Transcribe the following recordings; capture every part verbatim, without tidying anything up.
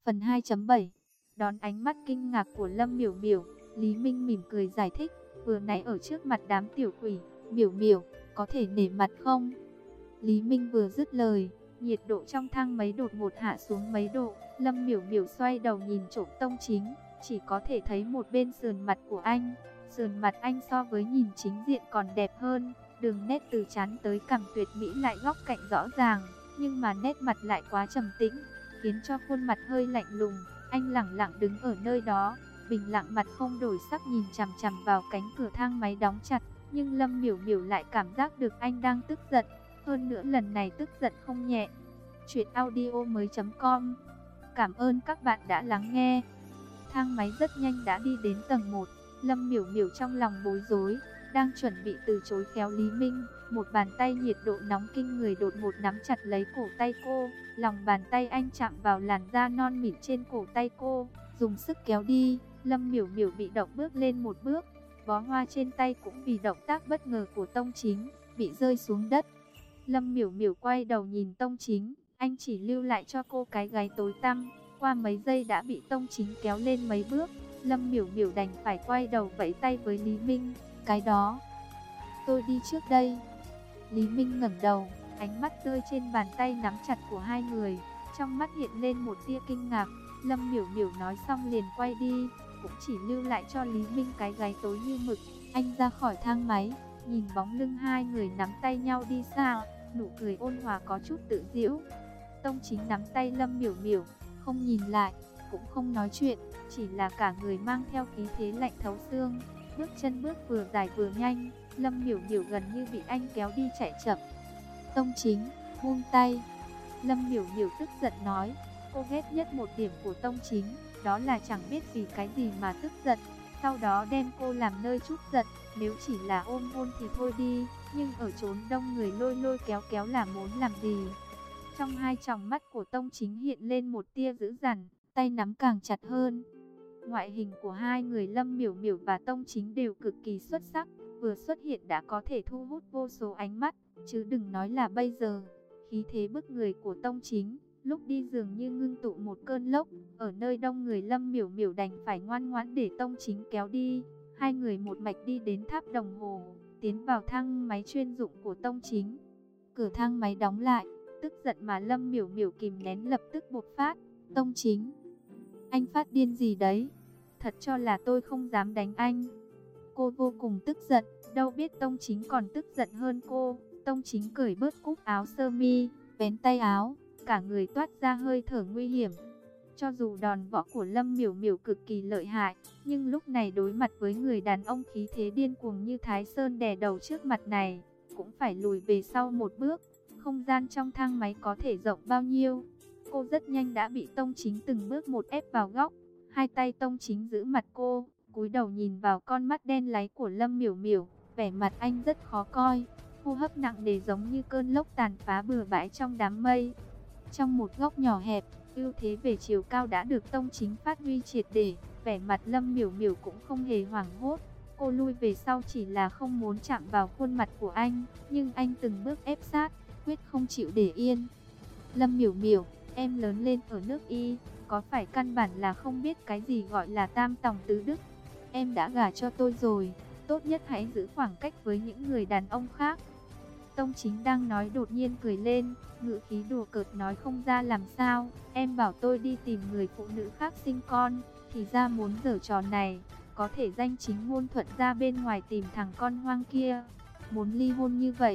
Phần hai chấm bảy. Đón ánh mắt kinh ngạc của Lâm Miểu Miểu, Lý Minh mỉm cười giải thích, vừa nãy ở trước mặt đám tiểu quỷ, Miểu Miểu, có thể nể mặt không? Lý Minh vừa dứt lời, nhiệt độ trong thang máy đột ngột hạ xuống mấy độ. Lâm Miểu Miểu xoay đầu nhìn trộm Tông Chính, chỉ có thể thấy một bên sườn mặt của anh. Sườn mặt anh so với nhìn chính diện còn đẹp hơn, đường nét từ trán tới cằm tuyệt mỹ lại góc cạnh rõ ràng, nhưng mà nét mặt lại quá trầm tĩnh, khiến cho khuôn mặt hơi lạnh lùng. Anh lẳng lặng đứng ở nơi đó, bình lặng mặt không đổi sắc nhìn chằm chằm vào cánh cửa thang máy đóng chặt, nhưng Lâm Miểu Miểu lại cảm giác được anh đang tức giận, hơn nữa lần này tức giận không nhẹ. Truyện audio mới chấm com. Cảm ơn các bạn đã lắng nghe. Thang máy rất nhanh đã đi đến tầng một. Lâm Miểu Miểu trong lòng bối rối, đang chuẩn bị từ chối khéo Lý Minh, một bàn tay nhiệt độ nóng kinh người đột ngột nắm chặt lấy cổ tay cô. Lòng bàn tay anh chạm vào làn da non mịn trên cổ tay cô, dùng sức kéo đi. Lâm Miểu Miểu bị động bước lên một bước, bó hoa trên tay cũng vì động tác bất ngờ của Tông Chính bị rơi xuống đất. Lâm Miểu Miểu quay đầu nhìn Tông Chính, anh chỉ lưu lại cho cô cái gáy tối tăm, qua mấy giây đã bị Tông Chính kéo lên mấy bước. Lâm Miểu Miểu đành phải quay đầu vẫy tay với Lý Minh, cái đó, tôi đi trước đây. Lý Minh ngẩng đầu, ánh mắt rơi trên bàn tay nắm chặt của hai người, trong mắt hiện lên một tia kinh ngạc. Lâm Miểu Miểu nói xong liền quay đi, cũng chỉ lưu lại cho Lý Minh cái gáy tối như mực. Anh ra khỏi thang máy, nhìn bóng lưng hai người nắm tay nhau đi xa, nụ cười ôn hòa có chút tự giễu. Tông Chính nắm tay Lâm Miểu Miểu, không nhìn lại, cũng không nói chuyện, chỉ là cả người mang theo khí thế lạnh thấu xương, bước chân bước vừa dài vừa nhanh. Lâm Miểu Miểu gần như bị anh kéo đi chạy chậm. Tông Chính, buông tay. Lâm Miểu Miểu tức giận nói, cô ghét nhất một điểm của Tông Chính, đó là chẳng biết vì cái gì mà tức giận, sau đó đem cô làm nơi trút giận. Nếu chỉ là ôm hôn thì thôi đi, nhưng ở chốn đông người lôi lôi kéo kéo là muốn làm gì? Trong hai tròng mắt của Tông Chính hiện lên một tia dữ dằn, tay nắm càng chặt hơn. Ngoại hình của hai người Lâm Miểu Miểu và Tông Chính đều cực kỳ xuất sắc, vừa xuất hiện đã có thể thu hút vô số ánh mắt, chứ đừng nói là bây giờ. Khí thế bức người của Tông Chính, lúc đi dường như ngưng tụ một cơn lốc, ở nơi đông người Lâm Miểu Miểu đành phải ngoan ngoãn để Tông Chính kéo đi. Hai người một mạch đi đến tháp đồng hồ, tiến vào thang máy chuyên dụng của Tông Chính. Cửa thang máy đóng lại, tức giận mà Lâm Miểu Miểu kìm nén lập tức bộc phát. Tông Chính, anh phát điên gì đấy? Thật cho là tôi không dám đánh anh. Cô vô cùng tức giận, đâu biết Tông Chính còn tức giận hơn cô. Tông Chính cởi bớt cúc áo sơ mi, vén tay áo, cả người toát ra hơi thở nguy hiểm. Cho dù đòn võ của Lâm Miểu Miểu cực kỳ lợi hại, nhưng lúc này đối mặt với người đàn ông khí thế điên cuồng như Thái Sơn đè đầu trước mặt này, cũng phải lùi về sau một bước. Không gian trong thang máy có thể rộng bao nhiêu? Cô rất nhanh đã bị Tông Chính từng bước một ép vào góc. Hai tay Tông Chính giữ mặt cô, cúi đầu nhìn vào con mắt đen láy của Lâm Miểu Miểu, vẻ mặt anh rất khó coi, hô hấp nặng nề giống như cơn lốc tàn phá bừa bãi trong đám mây. Trong một góc nhỏ hẹp, ưu thế về chiều cao đã được Tông Chính phát huy triệt để, vẻ mặt Lâm Miểu Miểu cũng không hề hoảng hốt. Cô lui về sau chỉ là không muốn chạm vào khuôn mặt của anh, nhưng anh từng bước ép sát, quyết không chịu để yên. Lâm Miểu Miểu, em lớn lên ở nước Y, có phải căn bản là không biết cái gì gọi là tam tòng tứ đức? Em đã gả cho tôi rồi, tốt nhất hãy giữ khoảng cách với những người đàn ông khác. Tông Chính đang nói đột nhiên cười lên, ngữ khí đùa cợt nói không ra làm sao. Em bảo tôi đi tìm người phụ nữ khác sinh con, thì ra muốn giở trò này, có thể danh chính ngôn thuận ra bên ngoài tìm thằng con hoang kia. Muốn ly hôn như vậy,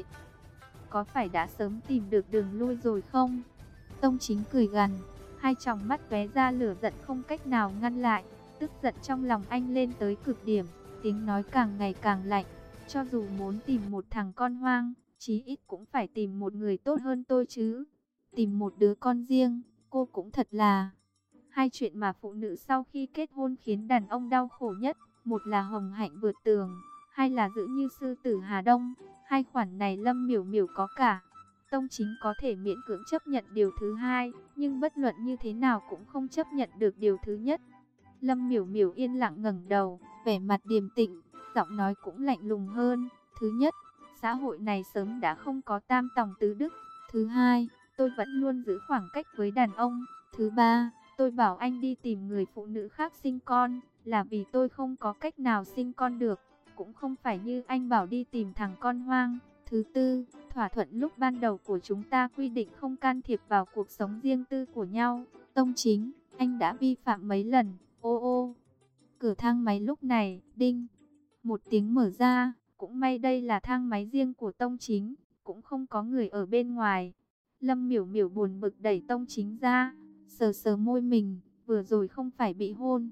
có phải đã sớm tìm được đường lui rồi không? Tông Chính cười gằn, hai tròng mắt tóe ra lửa giận không cách nào ngăn lại. Tức giận trong lòng anh lên tới cực điểm, tiếng nói càng ngày càng lạnh. Cho dù muốn tìm một thằng con hoang, chí ít cũng phải tìm một người tốt hơn tôi chứ. Tìm một đứa con riêng, cô cũng thật là... Hai chuyện mà phụ nữ sau khi kết hôn khiến đàn ông đau khổ nhất, một là hồng hạnh vượt tường, hai là giữ như sư tử Hà Đông. Hai khoản này Lâm Miểu Miểu có cả. Tông Chính có thể miễn cưỡng chấp nhận điều thứ hai, nhưng bất luận như thế nào cũng không chấp nhận được điều thứ nhất. Lâm Miểu Miểu yên lặng ngẩng đầu, vẻ mặt điềm tĩnh, giọng nói cũng lạnh lùng hơn. Thứ nhất, xã hội này sớm đã không có tam tòng tứ đức. Thứ hai, tôi vẫn luôn giữ khoảng cách với đàn ông. Thứ ba, Tôi bảo anh đi tìm người phụ nữ khác sinh con, là vì tôi không có cách nào sinh con được, cũng không phải như anh bảo đi tìm thằng con hoang. Thứ tư, thỏa thuận lúc ban đầu của chúng ta quy định không can thiệp vào cuộc sống riêng tư của nhau. Tông Chính, anh đã vi phạm mấy lần. Ô ô, cửa thang máy lúc này, đinh, một tiếng mở ra. Cũng may đây là thang máy riêng của Tông Chính, cũng không có người ở bên ngoài. Lâm Miểu Miểu buồn bực đẩy Tông Chính ra, sờ sờ môi mình, vừa rồi không phải bị hôn,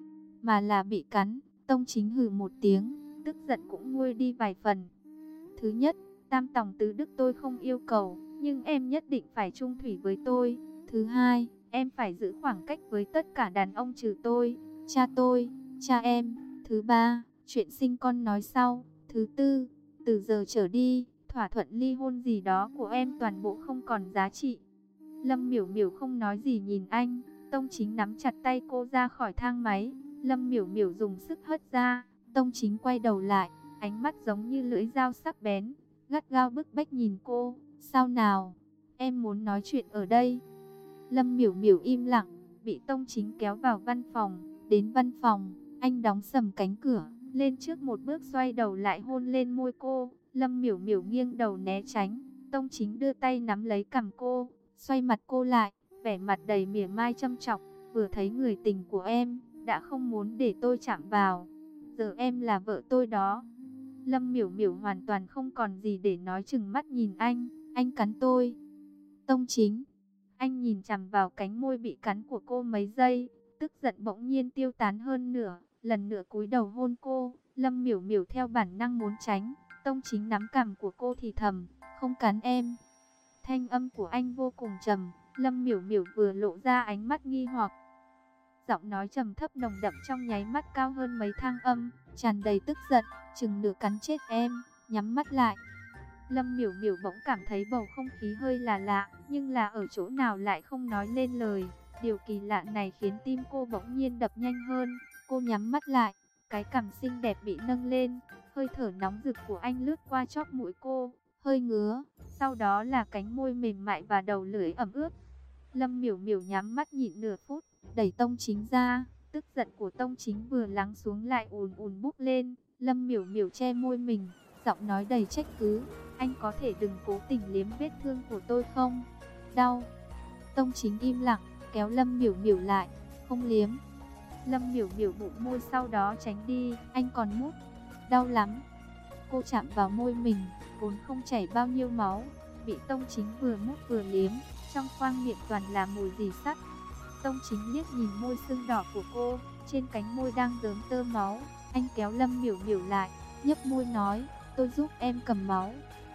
mà là bị cắn. Tông Chính hừ một tiếng, tức giận cũng nguôi đi vài phần. Thứ nhất, tam tòng tứ đức tôi không yêu cầu, nhưng em nhất định phải chung thủy với tôi. Thứ hai, em phải giữ khoảng cách với tất cả đàn ông trừ tôi, cha tôi, cha em. Thứ ba, chuyện sinh con nói sau. Thứ tư, từ giờ trở đi, thỏa thuận ly hôn gì đó của em toàn bộ không còn giá trị. Lâm Miểu Miểu không nói gì nhìn anh. Tông Chính nắm chặt tay cô ra khỏi thang máy. Lâm Miểu Miểu dùng sức hất ra. Tông Chính quay đầu lại, ánh mắt giống như lưỡi dao sắc bén, gắt gao bức bách nhìn cô. Sao nào, em muốn nói chuyện ở đây? Lâm Miểu Miểu im lặng, bị Tông Chính kéo vào văn phòng. Đến văn phòng, anh đóng sầm cánh cửa, lên trước một bước xoay đầu lại hôn lên môi cô. Lâm Miểu Miểu nghiêng đầu né tránh. Tông Chính đưa tay nắm lấy cằm cô, xoay mặt cô lại, vẻ mặt đầy mỉa mai châm chọc. Vừa thấy người tình của em, đã không muốn để tôi chạm vào. Giờ em là vợ tôi đó. Lâm Miểu Miểu hoàn toàn không còn gì để nói, chừng mắt nhìn anh. Anh cắn tôi. Tông Chính. Anh nhìn chằm vào cánh môi bị cắn của cô mấy giây, tức giận bỗng nhiên tiêu tán hơn nửa, lần nữa cúi đầu hôn cô. Lâm Miểu Miểu theo bản năng muốn tránh. Tông Chính nắm cằm của cô thì thầm, không cắn em. Thanh âm của anh vô cùng trầm. Lâm Miểu Miểu vừa lộ ra ánh mắt nghi hoặc. Giọng nói trầm thấp nồng đậm trong nháy mắt cao hơn mấy thang âm, tràn đầy tức giận, chừng nửa cắn chết em. Nhắm mắt lại. Lâm Miểu Miểu bỗng cảm thấy bầu không khí hơi là lạ, nhưng là ở chỗ nào lại không nói lên lời. Điều kỳ lạ này khiến tim cô bỗng nhiên đập nhanh hơn. Cô nhắm mắt lại, cái cằm xinh đẹp bị nâng lên, hơi thở nóng rực của anh lướt qua chóp mũi cô, hơi ngứa, sau đó là cánh môi mềm mại và đầu lưỡi ẩm ướt. Lâm Miểu Miểu nhắm mắt nhịn nửa phút, đẩy Tông Chính ra. Tức giận của Tông Chính vừa lắng xuống lại ùn ùn bốc lên. Lâm Miểu Miểu che môi mình, giọng nói đầy trách cứ, anh có thể đừng cố tình liếm vết thương của tôi không? Đau. Tông Chính im lặng, kéo Lâm Miểu Miểu lại, không liếm. Lâm Miểu Miểu bụng môi sau đó tránh đi. Anh còn mút. Đau lắm. Cô chạm vào môi mình, vốn không chảy bao nhiêu máu, bị Tông Chính vừa mút vừa liếm, trong khoang miệng toàn là mùi dì sắt. Tông Chính liếc nhìn môi sưng đỏ của cô, trên cánh môi đang rớm tơ máu. Anh kéo Lâm Miểu Miểu lại, nhấp môi nói, tôi giúp em cầm máu.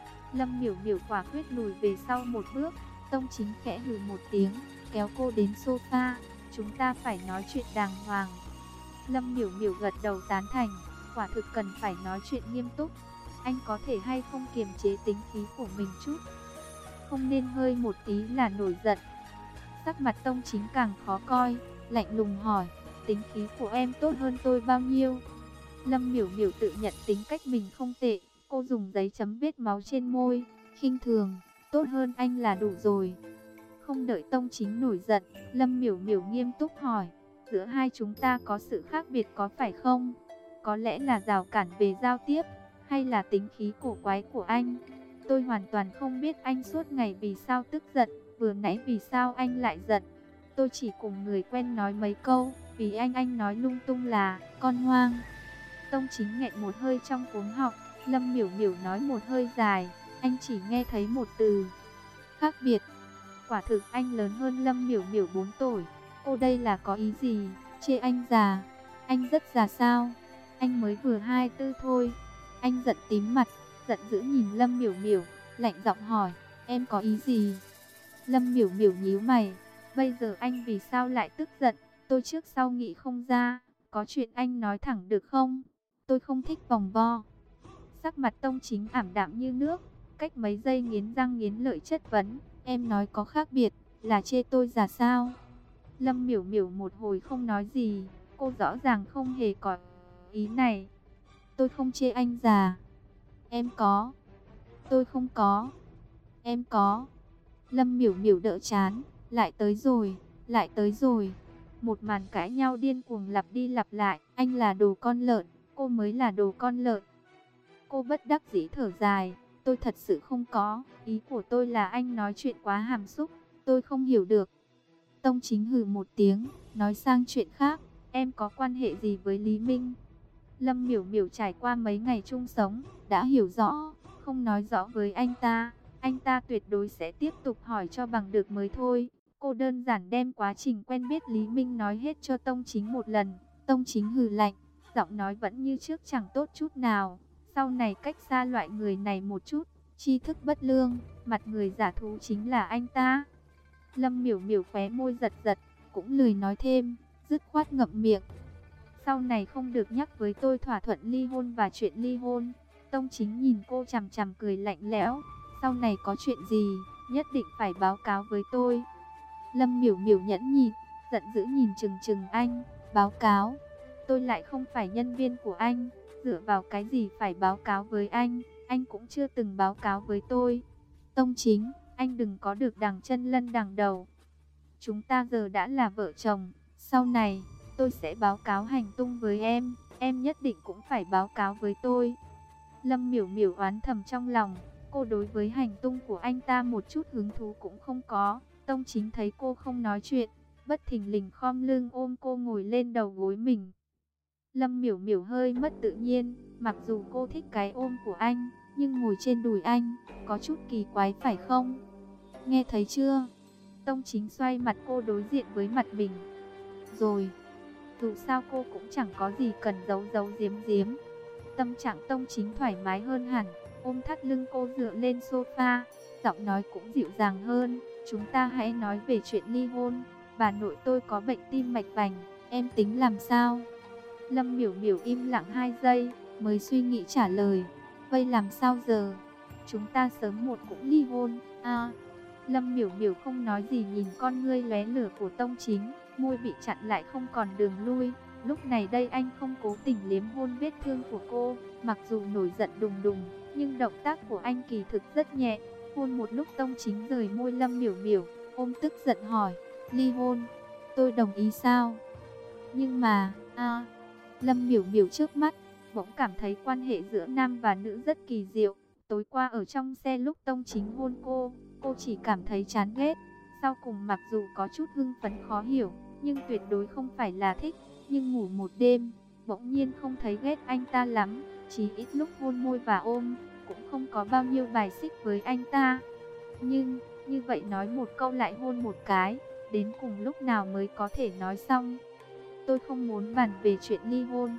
Lâm Miểu Miểu quả quyết lùi về sau một bước. Tông Chính khẽ hừ một tiếng, kéo cô đến sofa. Chúng ta phải nói chuyện đàng hoàng. Lâm Miểu Miểu gật đầu tán thành, quả thực cần phải nói chuyện nghiêm túc. Anh có thể hay không kiềm chế tính khí của mình chút, không nên hơi một tí là nổi giận. Sắc mặt Tông Chính càng khó coi, lạnh lùng hỏi, tính khí của em tốt hơn tôi bao nhiêu? Lâm Miểu Miểu tự nhận tính cách mình không tệ. Cô dùng giấy chấm vết máu trên môi, khinh thường, tốt hơn anh là đủ rồi. Không đợi Tông Chính nổi giận, Lâm Miểu Miểu nghiêm túc hỏi, giữa hai chúng ta có sự khác biệt có phải không? Có lẽ là rào cản về giao tiếp, hay là tính khí cổ quái của anh? Tôi hoàn toàn không biết anh suốt ngày vì sao tức giận, vừa nãy vì sao anh lại giận. Tôi chỉ cùng người quen nói mấy câu, vì anh anh nói lung tung là con hoang. Tông Chính nghẹn một hơi trong cuống họng. Lâm Miểu Miểu nói một hơi dài, anh chỉ nghe thấy một từ, khác biệt. Quả thực anh lớn hơn Lâm Miểu Miểu bốn tuổi. Cô đây là có ý gì? Chê anh già? Anh rất già sao? Anh mới vừa hai tư thôi. Anh giận tím mặt, giận dữ nhìn Lâm Miểu Miểu, lạnh giọng hỏi, em có ý gì? Lâm Miểu Miểu nhíu mày, bây giờ anh vì sao lại tức giận? Tôi trước sau nghĩ không ra, có chuyện anh nói thẳng được không? Tôi không thích vòng vo. Sắc mặt Tông Chính ảm đạm như nước, cách mấy giây nghiến răng nghiến lợi chất vấn, em nói có khác biệt, là chê tôi già sao? Lâm Miểu Miểu một hồi không nói gì, cô rõ ràng không hề có ý này. Tôi không chê anh già. Em có. Tôi không có. Em có. Lâm Miểu Miểu đỡ chán, lại tới rồi, lại tới rồi. Một màn cãi nhau điên cuồng lặp đi lặp lại, anh là đồ con lợn, cô mới là đồ con lợn. Cô bất đắc dĩ thở dài, tôi thật sự không có, ý của tôi là anh nói chuyện quá hàm xúc, tôi không hiểu được. Tông Chính hừ một tiếng, nói sang chuyện khác, em có quan hệ gì với Lý Minh? Lâm Miểu Miểu trải qua mấy ngày chung sống, đã hiểu rõ, không nói rõ với anh ta, anh ta tuyệt đối sẽ tiếp tục hỏi cho bằng được mới thôi. Cô đơn giản đem quá trình quen biết Lý Minh nói hết cho Tông Chính một lần. Tông Chính hừ lạnh, giọng nói vẫn như trước chẳng tốt chút nào. Sau này cách xa loại người này một chút, tri thức bất lương, mặt người giả thú chính là anh ta. Lâm Miểu Miểu khóe môi giật giật, cũng lười nói thêm, dứt khoát ngậm miệng. Sau này không được nhắc với tôi thỏa thuận ly hôn và chuyện ly hôn. Tông Chính nhìn cô chằm chằm cười lạnh lẽo, sau này có chuyện gì, nhất định phải báo cáo với tôi. Lâm Miểu Miểu nhẫn nhịn, giận dữ nhìn chừng chừng anh, báo cáo, tôi lại không phải nhân viên của anh, dựa vào cái gì phải báo cáo với anh, anh cũng chưa từng báo cáo với tôi. Tông Chính, anh đừng có được đằng chân lân đằng đầu. Chúng ta giờ đã là vợ chồng, sau này, tôi sẽ báo cáo hành tung với em, em nhất định cũng phải báo cáo với tôi. Lâm Miểu Miểu oán thầm trong lòng, cô đối với hành tung của anh ta một chút hứng thú cũng không có. Tông Chính thấy cô không nói chuyện, bất thình lình khom lưng ôm cô ngồi lên đầu gối mình. Lâm Miểu Miểu hơi mất tự nhiên, mặc dù cô thích cái ôm của anh, nhưng ngồi trên đùi anh, có chút kỳ quái phải không? Nghe thấy chưa? Tông Chính xoay mặt cô đối diện với mặt mình. Rồi, dù sao cô cũng chẳng có gì cần giấu giấu giếm giếm. Tâm trạng Tông Chính thoải mái hơn hẳn, ôm thắt lưng cô dựa lên sofa, giọng nói cũng dịu dàng hơn. Chúng ta hãy nói về chuyện ly hôn. Bà nội tôi có bệnh tim mạch vành, em tính làm sao? Lâm Miểu Miểu im lặng hai giây, mới suy nghĩ trả lời. Vậy làm sao giờ? Chúng ta sớm một cũng ly hôn. À, Lâm Miểu Miểu không nói gì nhìn con ngươi lóe lửa của Tông Chính, môi bị chặn lại không còn đường lui. Lúc này đây anh không cố tình liếm hôn vết thương của cô, mặc dù nổi giận đùng đùng, nhưng động tác của anh kỳ thực rất nhẹ. Hôn một lúc Tông Chính rời môi Lâm Miểu Miểu, ôm tức giận hỏi, ly hôn, tôi đồng ý sao? Nhưng mà, a Lâm Miểu Miểu trước mắt, bỗng cảm thấy quan hệ giữa nam và nữ rất kỳ diệu. Tối qua ở trong xe lúc Tông Chính hôn cô, cô chỉ cảm thấy chán ghét. Sau cùng mặc dù có chút hưng phấn khó hiểu, nhưng tuyệt đối không phải là thích. Nhưng ngủ một đêm, bỗng nhiên không thấy ghét anh ta lắm, chỉ ít lúc hôn môi và ôm, cũng không có bao nhiêu bài xích với anh ta. Nhưng, như vậy nói một câu lại hôn một cái, đến cùng lúc nào mới có thể nói xong. Tôi không muốn bàn về chuyện ly hôn,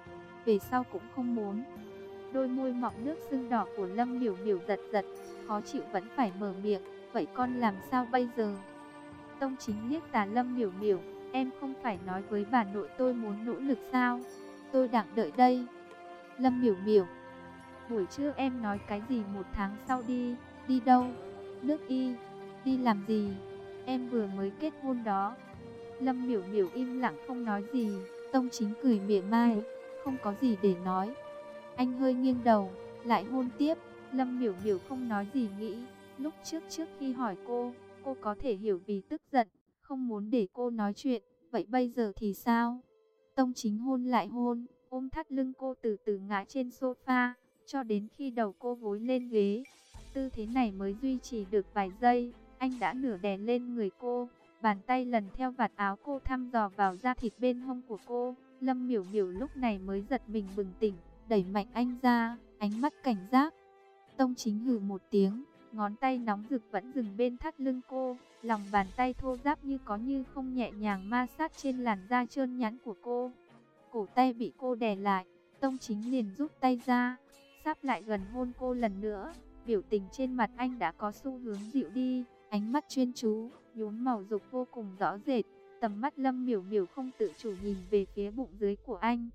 về sau cũng không muốn. Đôi môi mọng nước sưng đỏ của Lâm Miểu Miểu giật giật, khó chịu vẫn phải mở miệng, vậy con làm sao bây giờ? Tông Chính liếc tà Lâm Miểu Miểu, em không phải nói với bà nội tôi muốn nỗ lực sao? Tôi đang đợi đây. Lâm Miểu Miểu, buổi trưa em nói cái gì một tháng sau đi, đi đâu? Nước Y, đi làm gì? Em vừa mới kết hôn đó. Lâm Miểu Miểu im lặng không nói gì, Tông Chính cười mỉa mai, không có gì để nói. Anh hơi nghiêng đầu, lại hôn tiếp. Lâm Miểu Miểu không nói gì nghĩ, lúc trước trước khi hỏi cô, cô có thể hiểu vì tức giận, không muốn để cô nói chuyện, vậy bây giờ thì sao? Tông Chính hôn lại hôn, ôm thắt lưng cô từ từ ngã trên sofa, cho đến khi đầu cô gối lên ghế. Tư thế này mới duy trì được vài giây, anh đã nửa đè lên người cô, bàn tay lần theo vạt áo cô thăm dò vào da thịt bên hông của cô. Lâm Miểu Miểu lúc này mới giật mình bừng tỉnh, đẩy mạnh anh ra, ánh mắt cảnh giác. Tông Chính hừ một tiếng, ngón tay nóng rực vẫn dừng bên thắt lưng cô, lòng bàn tay thô ráp như có như không nhẹ nhàng ma sát trên làn da trơn nhẵn của cô. Cổ tay bị cô đè lại, Tông Chính liền rút tay ra, sáp lại gần hôn cô lần nữa. Biểu tình trên mặt anh đã có xu hướng dịu đi, ánh mắt chuyên chú, nhuốm màu dục vô cùng rõ rệt. Tầm mắt Lâm Miểu Miểu không tự chủ nhìn về phía bụng dưới của anh,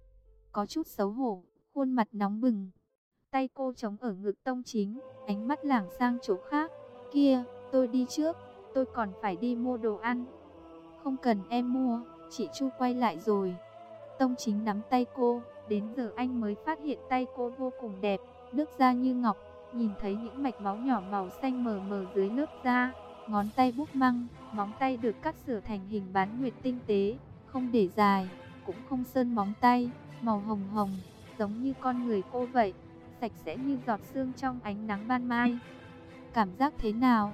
có chút xấu hổ, khuôn mặt nóng bừng. Tay cô chống ở ngực Tông Chính, ánh mắt lảng sang chỗ khác. Kia, tôi đi trước, tôi còn phải đi mua đồ ăn. Không cần em mua, chị Chu quay lại rồi. Tông Chính nắm tay cô, đến giờ anh mới phát hiện tay cô vô cùng đẹp, nước da như ngọc, nhìn thấy những mạch máu nhỏ màu xanh mờ mờ dưới lớp da. ngón tay búp măng, móng tay được cắt sửa thành hình bán nguyệt tinh tế, không để dài, cũng không sơn móng tay, màu hồng hồng, giống như con người cô vậy, sạch sẽ như giọt sương trong ánh nắng ban mai. Cảm giác thế nào?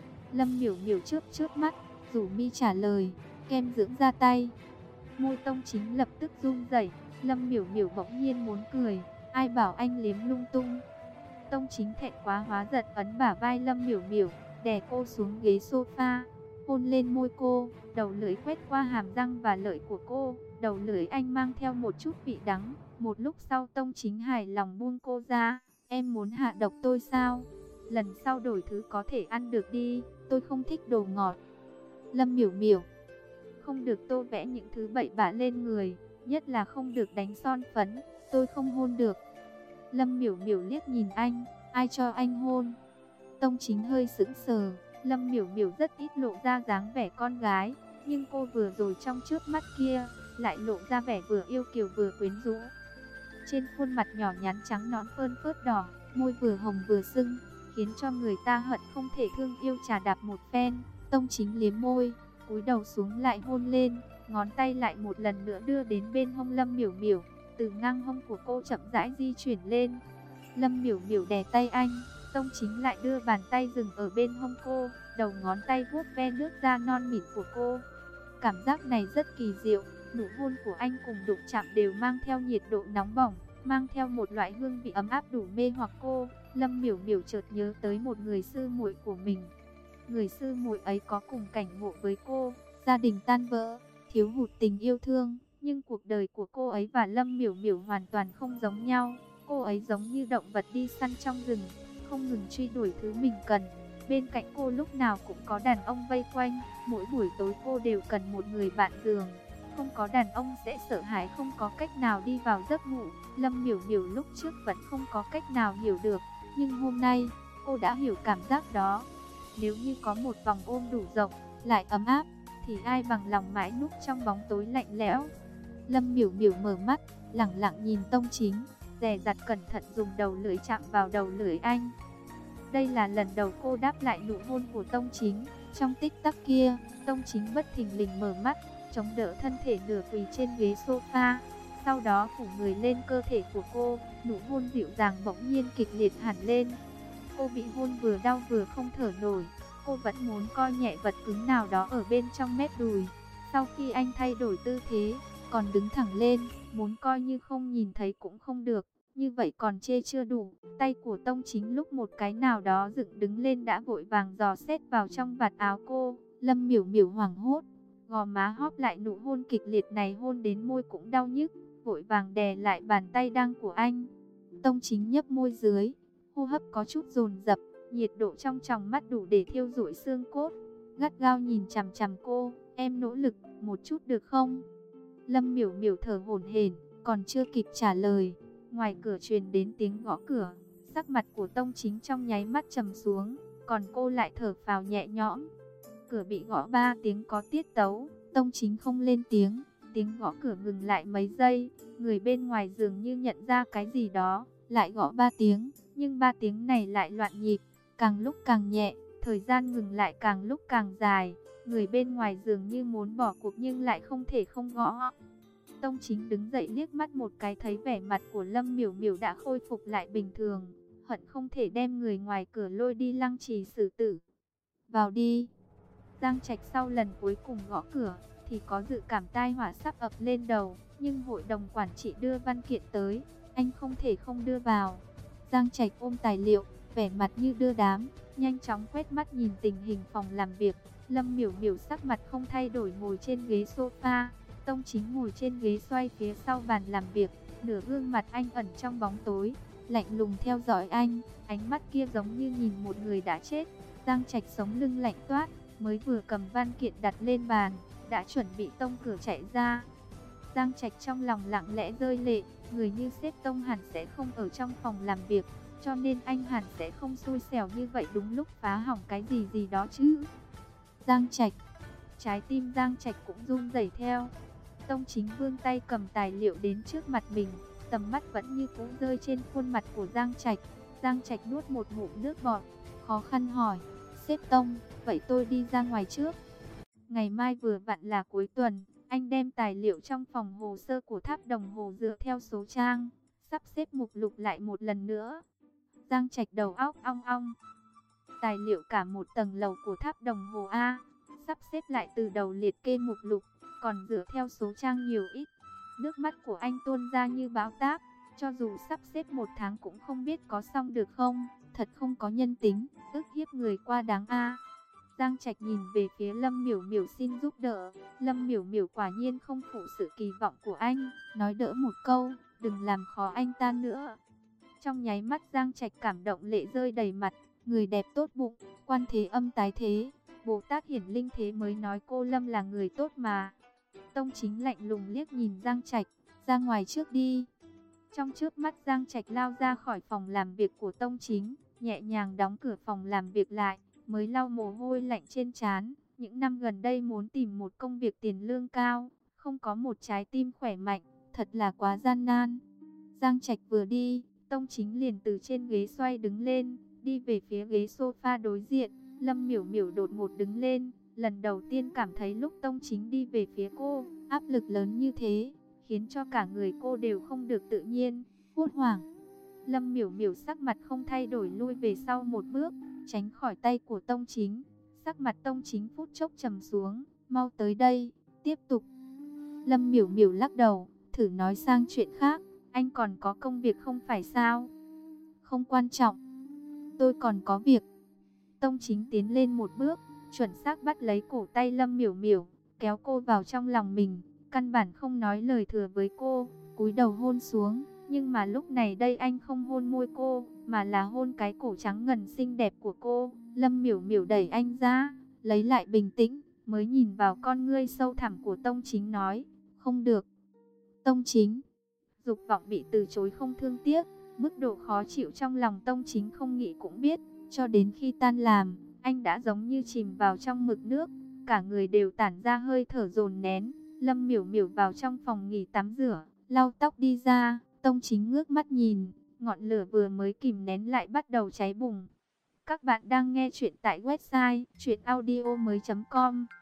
Lâm Miểu Miểu chớp chớp mắt, rủ mi trả lời, kem dưỡng da tay. Môi Tông Chính lập tức run rẩy, Lâm Miểu Miểu bỗng nhiên muốn cười, ai bảo anh liếm lung tung. Tông Chính thẹn quá hóa giận ấn bả vai Lâm Miểu Miểu, đè cô xuống ghế sofa, hôn lên môi cô, đầu lưỡi quét qua hàm răng và lợi của cô, đầu lưỡi anh mang theo một chút vị đắng. Một lúc sau Tông Chính hài lòng buông cô ra, em muốn hạ độc tôi sao? Lần sau đổi thứ có thể ăn được đi, tôi không thích đồ ngọt. Lâm Miểu Miểu, không được tô vẽ những thứ bậy bạ lên người, nhất là không được đánh son phấn, tôi không hôn được. Lâm Miểu Miểu liếc nhìn anh, ai cho anh hôn? Tông Chính hơi sững sờ, Lâm Miểu Miểu rất ít lộ ra dáng vẻ con gái, nhưng cô vừa rồi trong trước mắt kia, lại lộ ra vẻ vừa yêu kiều vừa quyến rũ. Trên khuôn mặt nhỏ nhắn trắng nõn phơn phớt đỏ, môi vừa hồng vừa sưng, khiến cho người ta hận không thể thương yêu trà đạp một phen. Tông Chính liếm môi, cúi đầu xuống lại hôn lên, ngón tay lại một lần nữa đưa đến bên hông Lâm Miểu Miểu, từ ngang hông của cô chậm rãi di chuyển lên. Lâm Miểu Miểu đè tay anh, Tông Chính lại đưa bàn tay dừng ở bên hông cô, đầu ngón tay vuốt ve nước da non mịn của cô. Cảm giác này rất kỳ diệu, nụ hôn của anh cùng đụng chạm đều mang theo nhiệt độ nóng bỏng, mang theo một loại hương vị ấm áp đủ mê hoặc cô. Lâm Miểu Miểu chợt nhớ tới một người sư muội của mình. Người sư muội ấy có cùng cảnh ngộ với cô, gia đình tan vỡ, thiếu hụt tình yêu thương, nhưng cuộc đời của cô ấy và Lâm Miểu Miểu hoàn toàn không giống nhau. Cô ấy giống như động vật đi săn trong rừng, không ngừng truy đuổi thứ mình cần. Bên cạnh cô lúc nào cũng có đàn ông vây quanh, mỗi buổi tối cô đều cần một người bạn giường. Không có đàn ông sẽ sợ hãi, không có cách nào đi vào giấc ngủ. Lâm Miểu Miểu lúc trước vẫn không có cách nào hiểu được, nhưng hôm nay cô đã hiểu cảm giác đó. Nếu như có một vòng ôm đủ rộng, lại ấm áp, thì ai bằng lòng mãi núp trong bóng tối lạnh lẽo. Lâm Miểu Miểu mở mắt, lẳng lặng nhìn Tông Chính, dè dặt cẩn thận dùng đầu lưỡi chạm vào đầu lưỡi anh. Đây là lần đầu cô đáp lại nụ hôn của Tông Chính. Trong tích tắc kia, Tông Chính bất thình lình mở mắt, chống đỡ thân thể nửa quỳ trên ghế sofa, sau đó phủ người lên cơ thể của cô. Nụ hôn dịu dàng bỗng nhiên kịch liệt hẳn lên. Cô bị hôn vừa đau vừa không thở nổi. Cô vẫn muốn coi nhẹ vật cứng nào đó ở bên trong mép đùi. Sau khi anh thay đổi tư thế, còn đứng thẳng lên, muốn coi như không nhìn thấy cũng không được. Như vậy còn chê chưa đủ. Tay của Tông Chính lúc một cái nào đó dựng đứng lên đã vội vàng dò xét vào trong vạt áo cô. Lâm Miểu Miểu hoảng hốt, gò má hóp lại, nụ hôn kịch liệt này hôn đến môi cũng đau nhức, vội vàng đè lại bàn tay đang của anh. Tông Chính nhấp môi dưới, hô hấp có chút dồn dập, nhiệt độ trong tròng mắt đủ để thiêu rụi xương cốt, gắt gao nhìn chằm chằm cô. Em nỗ lực một chút được không? Lâm Miểu Miểu thở hổn hển, còn chưa kịp trả lời, ngoài cửa truyền đến tiếng gõ cửa. Sắc mặt của Tông Chính trong nháy mắt trầm xuống, còn cô lại thở phào nhẹ nhõm. Cửa bị gõ ba tiếng có tiết tấu, Tông Chính không lên tiếng, tiếng gõ cửa ngừng lại mấy giây, người bên ngoài dường như nhận ra cái gì đó, lại gõ ba tiếng, nhưng ba tiếng này lại loạn nhịp, càng lúc càng nhẹ, thời gian ngừng lại càng lúc càng dài, người bên ngoài dường như muốn bỏ cuộc nhưng lại không thể không gõ. Tông Chính đứng dậy liếc mắt một cái thấy vẻ mặt của Lâm Miểu Miểu đã khôi phục lại bình thường, hận không thể đem người ngoài cửa lôi đi lăng trì xử tử. Vào đi. Giang Trạch sau lần cuối cùng gõ cửa thì có dự cảm tai họa sắp ập lên đầu, nhưng hội đồng quản trị đưa văn kiện tới, anh không thể không đưa vào. Giang Trạch ôm tài liệu, vẻ mặt như đưa đám, nhanh chóng quét mắt nhìn tình hình phòng làm việc. Lâm Miểu Miểu sắc mặt không thay đổi ngồi trên ghế sofa, Tông Chính ngồi trên ghế xoay phía sau bàn làm việc, nửa gương mặt anh ẩn trong bóng tối, lạnh lùng theo dõi anh, ánh mắt kia giống như nhìn một người đã chết. Giang Trạch sống lưng lạnh toát, mới vừa cầm văn kiện đặt lên bàn, đã chuẩn bị tông cửa chạy ra. Giang Trạch trong lòng lặng lẽ rơi lệ, người như sếp Tông hẳn sẽ không ở trong phòng làm việc, cho nên anh hẳn sẽ không xui xẻo như vậy đúng lúc phá hỏng cái gì gì đó chứ. Giang Trạch, trái tim Giang Trạch cũng run rẩy theo. Tông Chính vươn tay cầm tài liệu đến trước mặt mình, tầm mắt vẫn như cũ rơi trên khuôn mặt của Giang Trạch. Giang Trạch nuốt một ngụm nước bọt, khó khăn hỏi, xếp tông, vậy tôi đi ra ngoài trước. Ngày mai vừa vặn là cuối tuần, anh đem tài liệu trong phòng hồ sơ của tháp đồng hồ dựa theo số trang, sắp xếp mục lục lại một lần nữa. Giang Trạch đầu óc ong ong. Tài liệu cả một tầng lầu của tháp đồng hồ A, sắp xếp lại từ đầu liệt kê mục lục, còn dựa theo số trang nhiều ít. Nước mắt của anh tuôn ra như bão táp, cho dù sắp xếp một tháng cũng không biết có xong được không, thật không có nhân tính, ức hiếp người qua đáng a. Giang Trạch nhìn về phía Lâm Miểu Miểu xin giúp đỡ, Lâm Miểu Miểu quả nhiên không phụ sự kỳ vọng của anh, nói đỡ một câu, đừng làm khó anh ta nữa. Trong nháy mắt Giang Trạch cảm động lệ rơi đầy mặt, người đẹp tốt bụng, quan thế âm tái thế, Bồ Tát hiển linh thế mới nói cô Lâm là người tốt mà. Tông Chính lạnh lùng liếc nhìn Giang Trạch, ra ngoài trước đi. Trong chớp mắt Giang Trạch lao ra khỏi phòng làm việc của Tông Chính, nhẹ nhàng đóng cửa phòng làm việc lại, mới lau mồ hôi lạnh trên trán. Những năm gần đây muốn tìm một công việc tiền lương cao, không có một trái tim khỏe mạnh, thật là quá gian nan. Giang Trạch vừa đi, Tông Chính liền từ trên ghế xoay đứng lên, đi về phía ghế sofa đối diện. Lâm Miểu Miểu đột ngột đứng lên, lần đầu tiên cảm thấy lúc Tông Chính đi về phía cô, áp lực lớn như thế, khiến cho cả người cô đều không được tự nhiên, hốt hoảng. Lâm Miểu Miểu sắc mặt không thay đổi lui về sau một bước, tránh khỏi tay của Tông Chính. Sắc mặt Tông Chính phút chốc trầm xuống, mau tới đây, tiếp tục. Lâm Miểu Miểu lắc đầu, thử nói sang chuyện khác, anh còn có công việc không phải sao? Không quan trọng, tôi còn có việc. Tông Chính tiến lên một bước, chuẩn xác bắt lấy cổ tay Lâm Miểu Miểu, kéo cô vào trong lòng mình, căn bản không nói lời thừa với cô, cúi đầu hôn xuống. Nhưng mà lúc này đây anh không hôn môi cô, mà là hôn cái cổ trắng ngần xinh đẹp của cô. Lâm Miểu Miểu đẩy anh ra, lấy lại bình tĩnh, mới nhìn vào con ngươi sâu thẳm của Tông Chính nói, không được. Tông Chính, dục vọng bị từ chối không thương tiếc, mức độ khó chịu trong lòng Tông Chính không nghĩ cũng biết. Cho đến khi tan làm, anh đã giống như chìm vào trong mực nước, cả người đều tản ra hơi thở dồn nén. Lâm Miểu Miểu vào trong phòng nghỉ tắm rửa, lau tóc đi ra, Tông Chính ngước mắt nhìn, ngọn lửa vừa mới kìm nén lại bắt đầu cháy bùng. Các bạn đang nghe chuyện tại website truyện audio mới chấm com.